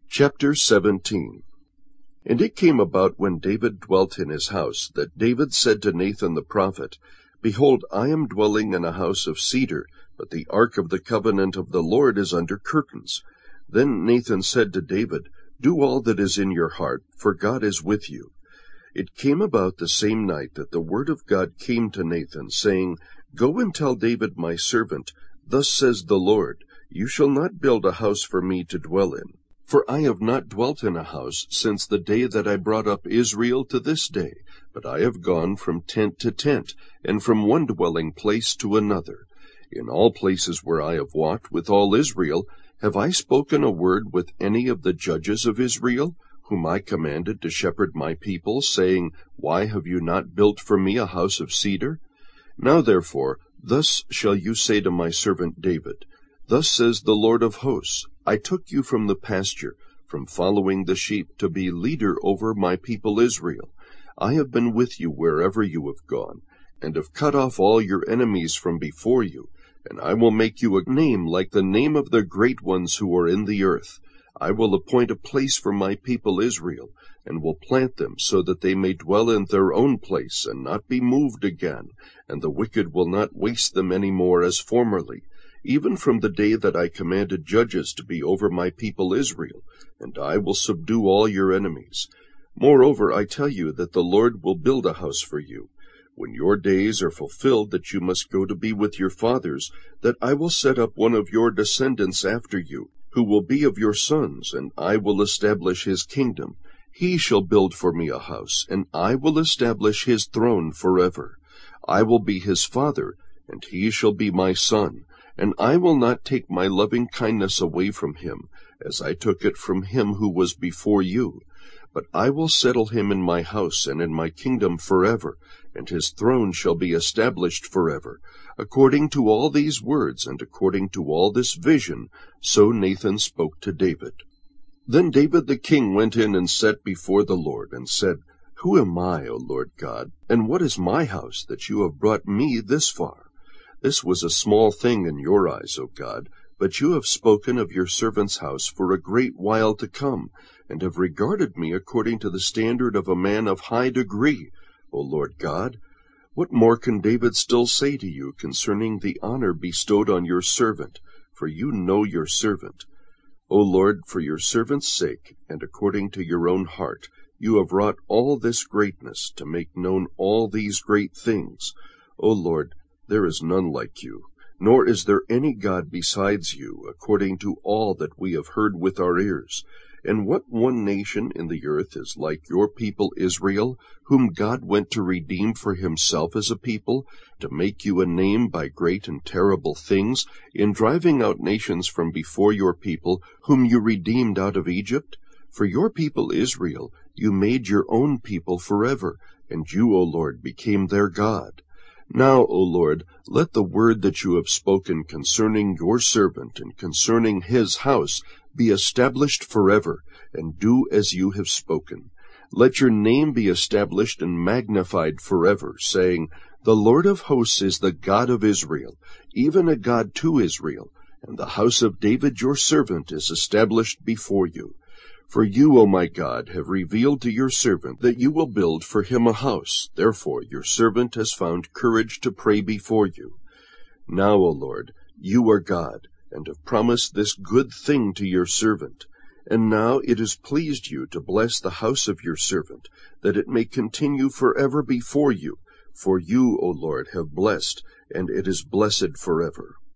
Chapter 17. And it came about when David dwelt in his house, that David said to Nathan the prophet, Behold, I am dwelling in a house of cedar, but the ark of the covenant of the Lord is under curtains. Then Nathan said to David, Do all that is in your heart, for God is with you. It came about the same night that the word of God came to Nathan, saying, Go and tell David my servant, Thus says the Lord, You shall not build a house for me to dwell in. For I have not dwelt in a house since the day that I brought up Israel to this day, but I have gone from tent to tent, and from one dwelling place to another. In all places where I have walked with all Israel, have I spoken a word with any of the judges of Israel, whom I commanded to shepherd my people, saying, Why have you not built for me a house of cedar? Now therefore, thus shall you say to my servant David, Thus says the Lord of hosts, I took you from the pasture, from following the sheep, to be leader over my people Israel. I have been with you wherever you have gone, and have cut off all your enemies from before you, and I will make you a name like the name of the great ones who are in the earth. I will appoint a place for my people Israel, and will plant them so that they may dwell in their own place, and not be moved again, and the wicked will not waste them any more as formerly, even from the day that I commanded judges to be over my people Israel, and I will subdue all your enemies. Moreover, I tell you that the Lord will build a house for you. When your days are fulfilled that you must go to be with your fathers, that I will set up one of your descendants after you, who will be of your sons, and I will establish his kingdom. He shall build for me a house, and I will establish his throne forever. I will be his father, and he shall be my son. And I will not take my loving kindness away from him, as I took it from him who was before you. But I will settle him in my house and in my kingdom forever, and his throne shall be established forever. According to all these words, and according to all this vision, so Nathan spoke to David. Then David the king went in and sat before the Lord, and said, Who am I, O Lord God, and what is my house, that you have brought me this far? This was a small thing in your eyes, O God, but you have spoken of your servant's house for a great while to come, and have regarded me according to the standard of a man of high degree, O Lord God. What more can David still say to you concerning the honor bestowed on your servant? For you know your servant. O Lord, for your servant's sake, and according to your own heart, you have wrought all this greatness, to make known all these great things. O Lord, there is none like you, nor is there any God besides you, according to all that we have heard with our ears. And what one nation in the earth is like your people Israel, whom God went to redeem for himself as a people, to make you a name by great and terrible things, in driving out nations from before your people, whom you redeemed out of Egypt? For your people Israel you made your own people forever, and you, O Lord, became their God. Now, O Lord, let the word that you have spoken concerning your servant and concerning his house be established forever, and do as you have spoken. Let your name be established and magnified forever, saying, The Lord of hosts is the God of Israel, even a God to Israel, and the house of David your servant is established before you. For you, O my God, have revealed to your servant that you will build for him a house. Therefore your servant has found courage to pray before you. Now, O Lord, you are God, and have promised this good thing to your servant. And now it has pleased you to bless the house of your servant, that it may continue forever before you. For you, O Lord, have blessed, and it is blessed forever.